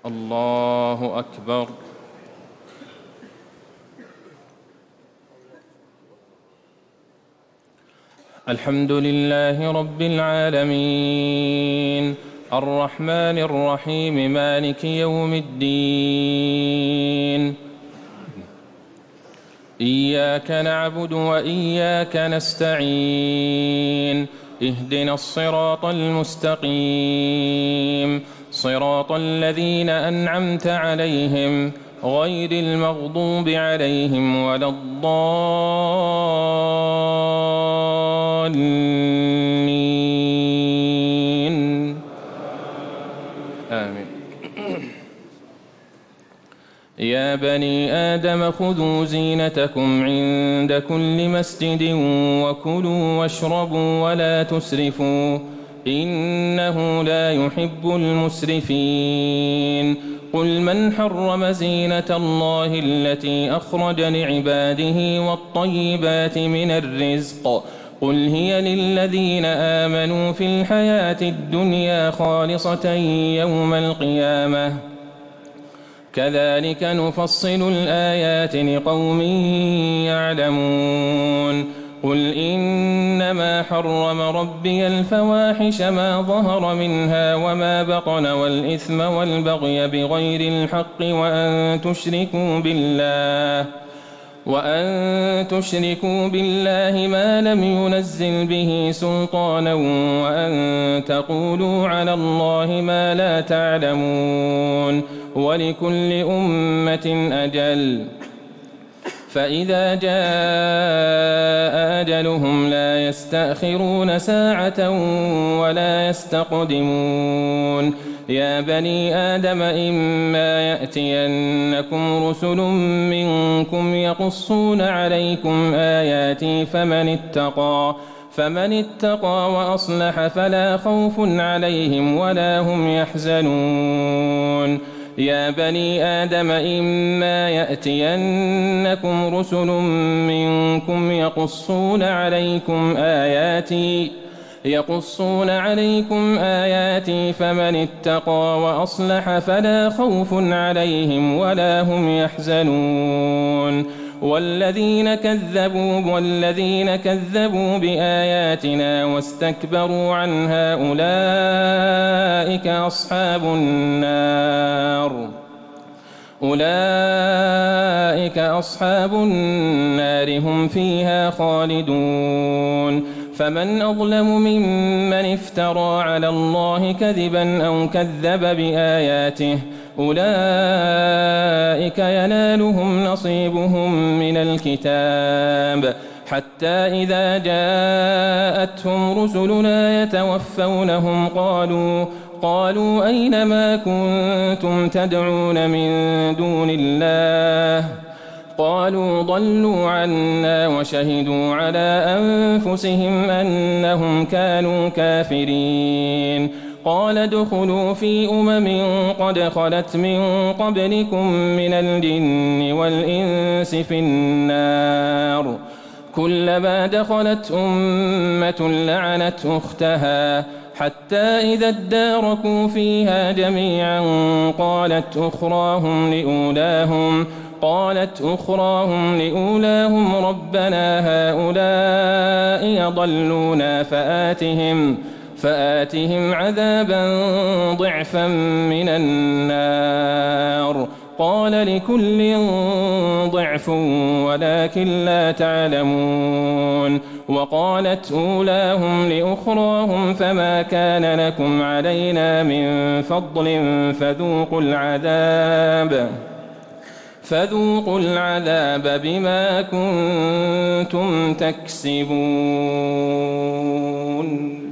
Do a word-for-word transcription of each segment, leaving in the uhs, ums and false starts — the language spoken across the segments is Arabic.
الله أكبر. الحمد لله رب العالمين الرحمن الرحيم مالك يوم الدين. إياك نعبد وإياك نستعين اهدنا الصراط المستقيم صراط الذين أنعمت عليهم غير المغضوب عليهم ولا الضالين آمين. يا بني آدم خذوا زينتكم عند كل مسجد وكلوا واشربوا ولا تسرفوا إنه لا يحب المسرفين. قل من حرم زينة الله التي أخرج لعباده والطيبات من الرزق قل هي للذين آمنوا في الحياة الدنيا خالصة يوم القيامة كذلك نفصل الآيات لقوم يعلمون. قل إنما حرم ربي الفواحش ما ظهر منها وما بطن والإثم والبغي بغير الحق وأن تشركوا بالله وأن تشركوا بالله ما لم ينزل به سلطانا وأن تقولوا على الله ما لا تعلمون. ولكل أمة أجل فإذا جاء أجلهم لا يستأخرون ساعة ولا يستقدمون. يا بني آدم إما يأتينكم رسل منكم يقصون عليكم آياتي فمن اتقى فمن اتقى وأصلح فلا خوف عليهم ولا هم يحزنون. يا بني آدم إما يأتينكم رسل منكم يقصون عليكم آياتي يقصون عليكم آياتي فمن اتقى وأصلح فلا خوف عليهم ولا هم يحزنون. والذين كذبوا والذين كذبوا بآياتنا واستكبروا عنها أولئك أصحاب النار أولئك أصحاب النار هم فيها خالدون. فمن أظلم ممن افترى على الله كذبا أو كذب بآياته أولئك ينالهم نصيبهم من الكتاب حتى إذا جاءتهم رسلنا يتوفونهم قالوا قالوا أين ما كنتم تدعون من دون الله قالوا ضلوا عنا وشهدوا على أنفسهم أنهم كانوا كافرين. قال ادخلوا في أمم قد خلت من قبلكم من الجن والإنس في النار كلما دخلت أمة لعنت أختها حتى إذا اداركوا فيها جميعا قالت أخراهم لأولاهم قالت أخراهم لأولاهم ربنا هؤلاء يضلونا فآتهم فآتهم عذابا ضعفا من النار قال لكل ضعف ولكن لا تعلمون. وقالت أولاهم لأخراهم فما كان لكم علينا من فضل فذوقوا العذاب فذوقوا العذاب بما كنتم تكسبون.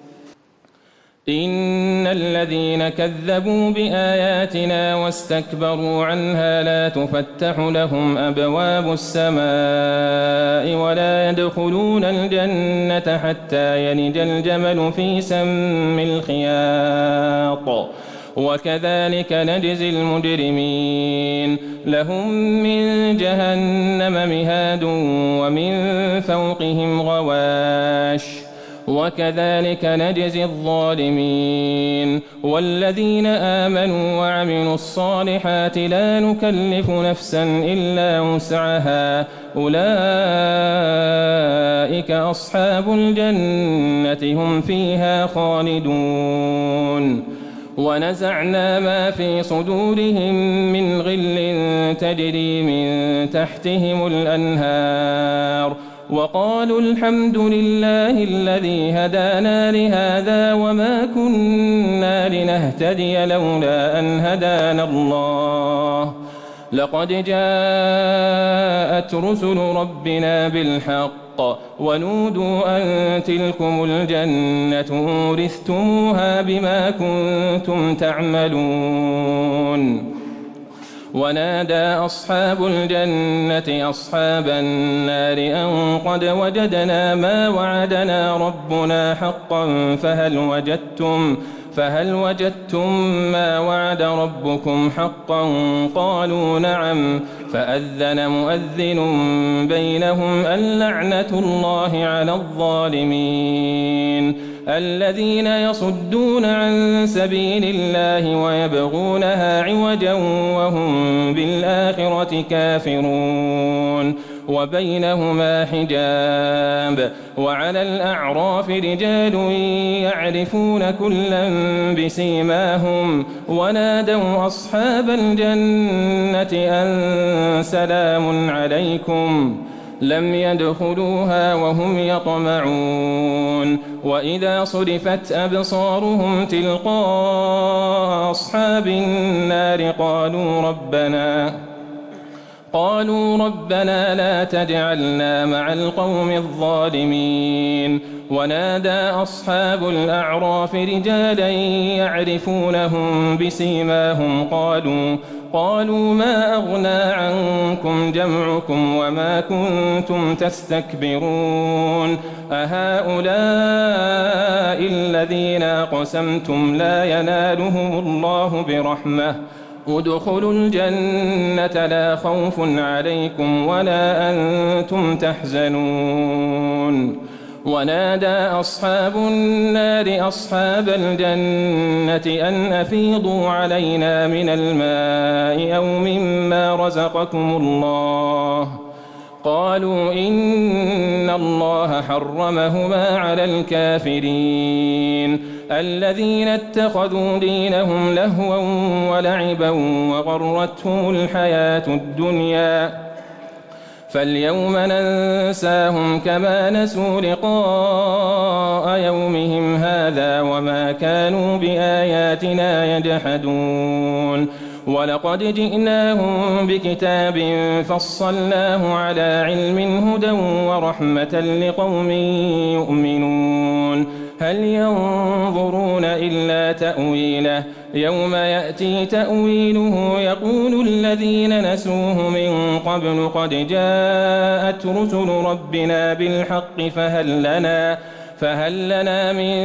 إن الذين كذبوا بآياتنا واستكبروا عنها لا تفتح لهم أبواب السماء ولا يدخلون الجنة حتى يلج الجمل في سم الخياط وكذلك نجزي المجرمين. لهم من جهنم مهاد ومن فوقهم غواش وكذلك نجزي الظالمين. والذين آمنوا وعملوا الصالحات لا نكلف نفسا إلا وسعها أولئك أصحاب الجنة هم فيها خالدون. ونزعنا ما في صدورهم من غل تجري من تحتهم الأنهار وقالوا الحمد لله الذي هدانا لهذا وما كنا لنهتدي لولا أن هدانا الله لقد جاءت رسل ربنا بالحق ونودوا أن تلكم الجنة أورثتموها بما كنتم تعملون. ونادى أصحاب الجنة أصحاب النار أن قد وجدنا ما وعدنا ربنا حقا فهل وجدتم فهل وجدتم ما وعد ربكم حقا قالوا نعم فأذن مؤذن بينهم اللعنة الله على الظالمين الذين يصدون عن سبيل الله ويبغونها عوجا وهم بالآخرة كافرون وبينهما حجاب وعلى الأعراف رجال يعرفون كلا بسيماهم ونادوا أصحاب الجنة أن سلام عليكم لم يدخلوها وهم يطمعون وإذا صرفت أبصارهم تلقاء أصحاب النار قالوا ربنا قالوا ربنا لا تجعلنا مع القوم الظالمين. ونادى أصحاب الأعراف رجالا يعرفونهم بسيماهم قالوا قالوا ما أغنى عنكم جمعكم وما كنتم تستكبرون أهؤلاء الذين أقسمتم لا ينالهم الله برحمة ادخلوا الجنة لا خوف عليكم ولا أنتم تحزنون. ونادى أصحاب النار أصحاب الجنة أن أفيضوا علينا من الماء أو مما رزقكم الله قالوا إن الله حرمهما على الكافرين الذين اتخذوا دينهم لهوا ولعبا وغرتهم الحياة الدنيا فاليوم ننساهم كما نسوا لقاء يومهم هذا وما كانوا بآياتنا يجحدون. ولقد جئناهم بكتاب فصلناه على علم هدى ورحمة لقوم يؤمنون هل ينظرون إلا تأويله يوم يأتي تأويله يقول الذين نسوه من قبل قد جاءت رسل ربنا بالحق فهل لنا فهل لنا من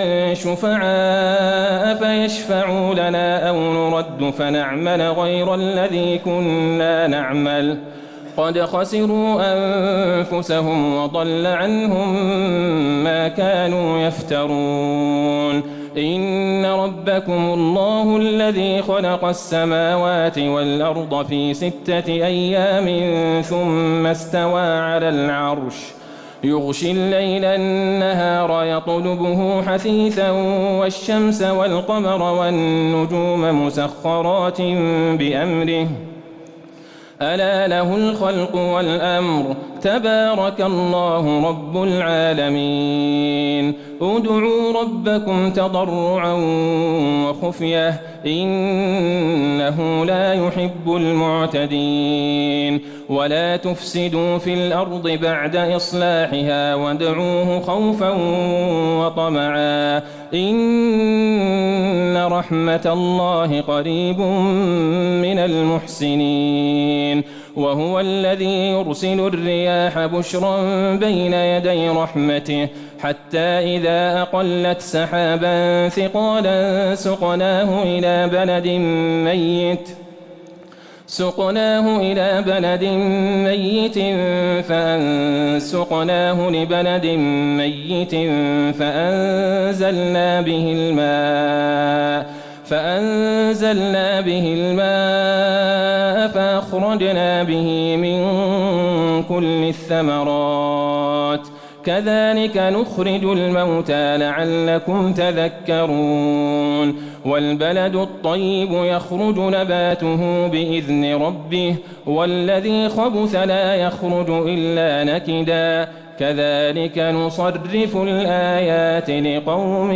شفعاء فيشفعوا لنا أو نرد فنعمل غير الذي كنا نعمل قد خسروا أنفسهم وضل عنهم ما كانوا يفترون. إن ربكم الله الذي خلق السماوات والأرض في ستة أيام ثم استوى على العرش يغشي الليل النهار يطلبه حثيثا والشمس والقمر والنجوم مسخرات بأمره ألا له الخلق والأمر تبارك الله رب العالمين. ادعوا ربكم تضرعا وخفية إنه لا يحب المعتدين. ولا تفسدوا في الأرض بعد إصلاحها وادعوه خوفا وطمعا إن رحمة الله قريب من المحسنين. وهو الذي يرسل الرياح بشرا بين يدي رحمته حتى إذا أقلت سحابا ثقالا سقناه إلى بلد ميت سقناه إلى بلد ميت فأنسقناه لبلد ميت فأنزلنا به الماء فأنزلنا به الماء فأخرجنا به من كل الثمرات كذلك نخرج الموتى لعلكم تذكرون والبلد الطيب يخرج نباته بإذن ربه والذي خبث لا يخرج إلا نكدا كذلك نصرف الآيات لقوم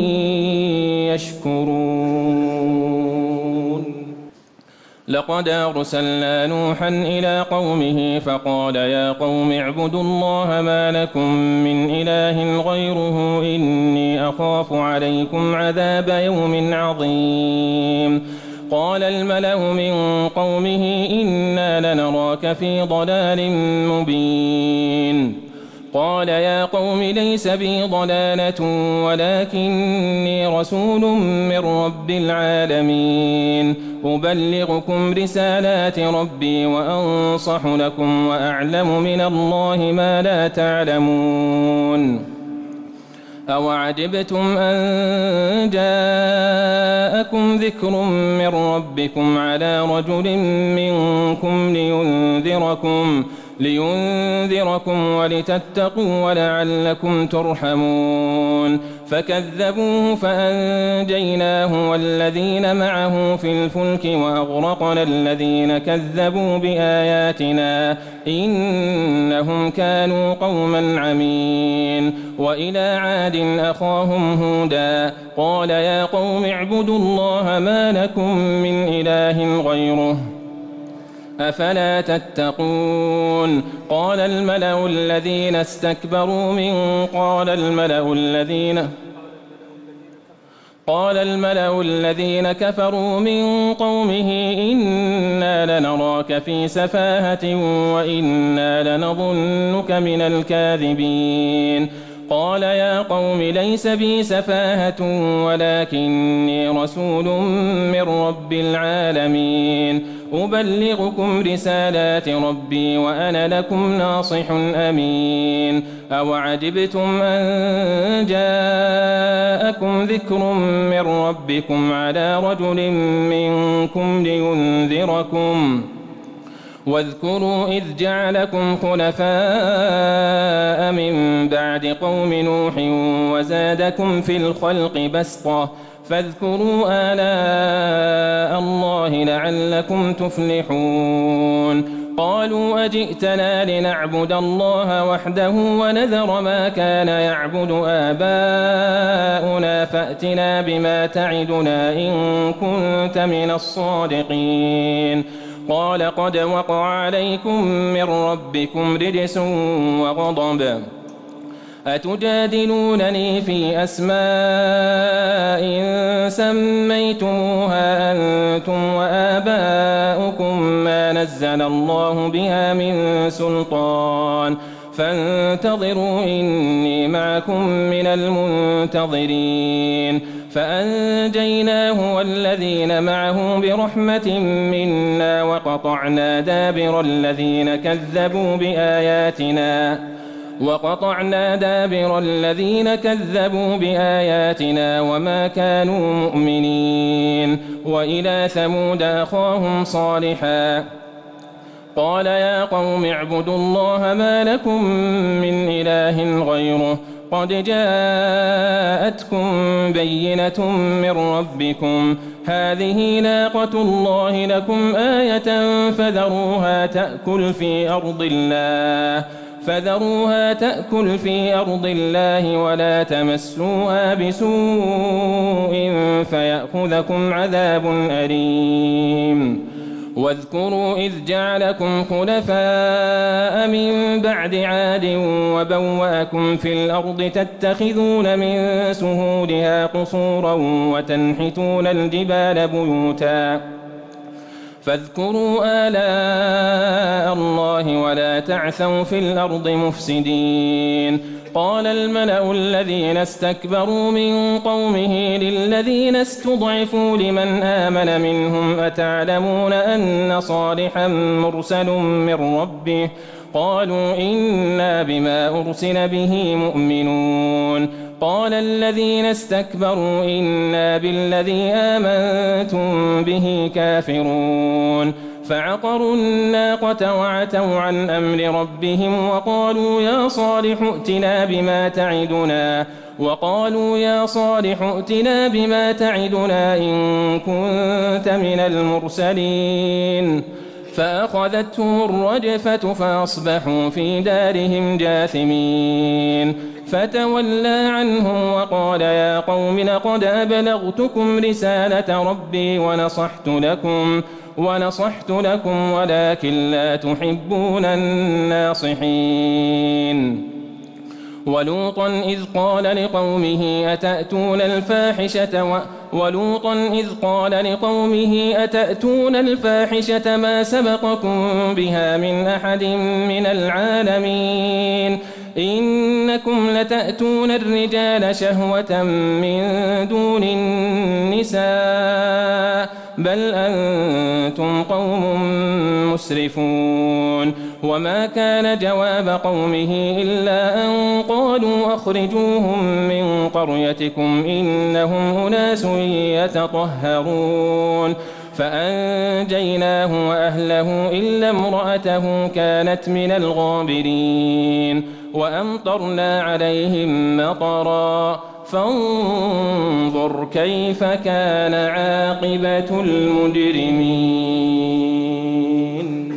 يشكرون لقد أرسلنا نوحا إلى قومه فقال يا قوم اعبدوا الله ما لكم من إله غيره إني أخاف عليكم عذاب يوم عظيم قال الملأ من قومه إنا لنراك في ضلال مبين قال يا قوم ليس بي ضلالة ولكني رسول من رب العالمين أبلغكم رسالات ربي وأنصح لكم وأعلم من الله ما لا تعلمون أوعجبتم أن جاءكم ذكر من ربكم على رجل منكم لينذركم لينذركم ولتتقوا ولعلكم ترحمون فكذبوه فأنجيناه والذين معه في الفلك وأغرقنا الذين كذبوا بآياتنا إنهم كانوا قوما عمين وإلى عاد أخاهم هودا قال يا قوم اعبدوا الله ما لكم من إله غيره أفلا تتقون قال الملأ الذين استكبروا من قال الملأ الذين قال الملأ الذين كفروا من قومه إنا لنراك في سفاهة وإنا لنظنك من الكاذبين قال يا قوم ليس بي سفاهة ولكني رسول من رب العالمين أبلغكم رسالات ربي وأنا لكم ناصح أمين أوعجبتم أن جاءكم ذكر من ربكم على رجل منكم لينذركم واذكروا إذ جعلكم خلفاء من بعد قوم نوح وزادكم في الخلق بسطة فاذكروا آلاء الله لعلكم تفلحون قالوا أجئتنا لنعبد الله وحده ونذر ما كان يعبد آباؤنا فأتنا بما تعدنا إن كنت من الصادقين قال قد وقع عليكم من ربكم رجس وغضب أتجادلونني في أسماء سميتموها أنتم وآباؤكم ما نزل الله بها من سلطان فانتظروا إني معكم من المنتظرين فأنجيناه والذين معه برحمة منا وقطعنا دابر الذين كذبوا بآياتنا وقطعنا دابر الذين كذبوا بآياتنا وما كانوا مؤمنين وإلى ثمود أخاهم صالحا قال يا قوم اعبدوا الله ما لكم من إله غيره قد جاءتكم بينة من ربكم هذه ناقة الله لكم آية فذروها تأكل في أرض الله فذروها تأكل في أرض الله ولا تمسوها بسوء فيأخذكم عذاب أليم واذكروا إذ جعلكم خلفاء من بعد عاد وبوأكم في الأرض تتخذون من سهولها قصورا وتنحتون الجبال بيوتا فاذكروا آلاء الله ولا تعثوا في الأرض مفسدين قال الملأ الذين استكبروا من قومه للذين استضعفوا لمن آمن منهم أتعلمون أن صالحا مرسل من ربه قالوا إنا بما أرسل به مؤمنون قال الذين استكبروا إنا بالذي آمنتم به كافرون فعقروا الناقة وعتوا عن أمر ربهم وقالوا يا صالح ائتنا بما تعدنا وقالوا يا صالح ائتنا بما تعدنا إن كنت من المرسلين فأخذتهم الرجفة فأصبحوا في دارهم جاثمين فتولى عنهم وقال يا قوم لقد أبلغتكم رسالة ربي ونصحت لكم ونصحت لكم ولكن لا تحبون الناصحين ولوطا إذ قال لقومه أتأتون الفاحشة و ولوطا إذ قال لقومه أتأتون الفاحشة ما سبقكم بها من أحد من العالمين إنكم لتأتون الرجال شهوة من دون النساء بل أنتم قوم مسرفون وما كان جواب قومه إلا أن قالوا أخرجوهم من قريتكم إنهم أناس يتطهرون فأنجيناه وأهله إلا امرأته كانت من الغابرين وأمطرنا عليهم مطرا فانظر كيف كان عاقبة المجرمين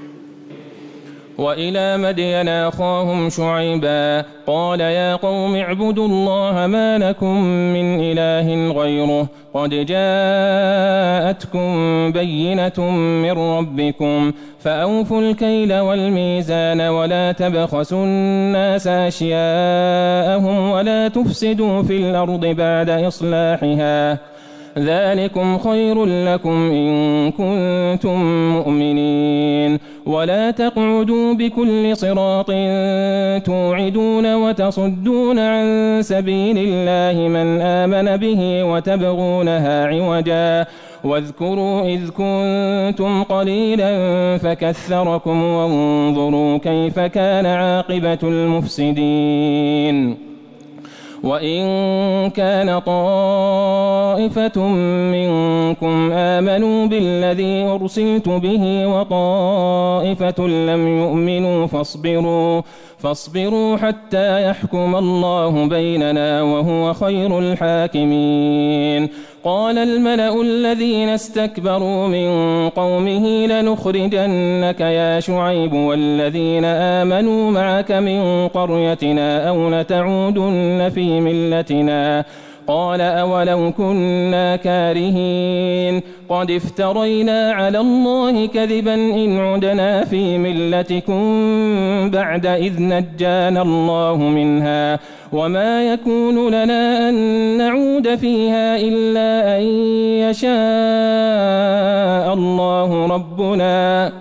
وإلى مدين أخاهم شعيبا قال يا قوم اعبدوا الله ما لكم من إله غيره قد جاءتكم بينة من ربكم فأوفوا الكيل والميزان ولا تبخسوا الناس أشياءهم ولا تفسدوا في الأرض بعد إصلاحها ذلكم خير لكم إن كنتم مؤمنين ولا تقعدوا بكل صراط توعدون وتصدون عن سبيل الله من آمن به وتبغونها عوجا واذكروا إذ كنتم قليلا فكثركم وانظروا كيف كان عاقبة المفسدين وإن كان طائفة منكم آمنوا بالذي أرسلت به وطائفة لم يؤمنوا فاصبروا فاصبروا حتى يحكم الله بيننا وهو خير الحاكمين قال الملأ الذين استكبروا من قومه لنخرجنك يا شعيب والذين آمنوا معك من قريتنا أو لتعودن في ملتنا قال أولو كنا كارهين قد افترينا على الله كذبا إن عدنا في ملتكم بعد إذ نجانا الله منها وما يكون لنا أن نعود فيها إلا أن يشاء الله ربنا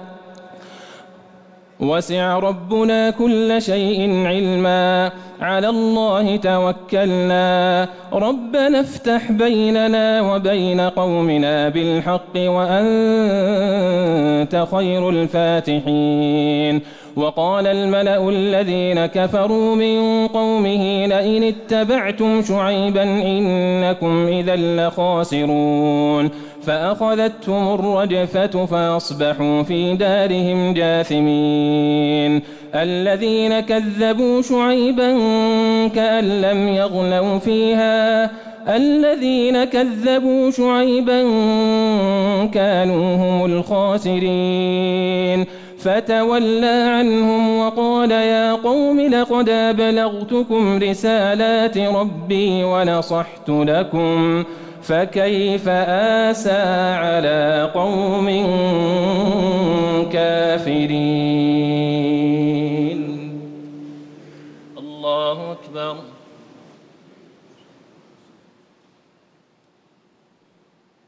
وسع ربنا كل شيء علما على الله توكلنا ربنا افتح بيننا وبين قومنا بالحق وأنت خير الفاتحين وقال الملأ الذين كفروا من قومه لئن اتبعتم شعيبا إنكم إذا لخاسرون فأخذتهم الرجفة فأصبحوا في دارهم جاثمين الذين كذبوا شعيبا كأن لم يغنوا فيها الذين كذبوا شعيبا كانوا هم الخاسرين فتولى عنهم وقال يا قوم لقد أبلغتكم رسالات ربي ونصحت لكم فكيف آسى على قوم كافرين الله أكبر.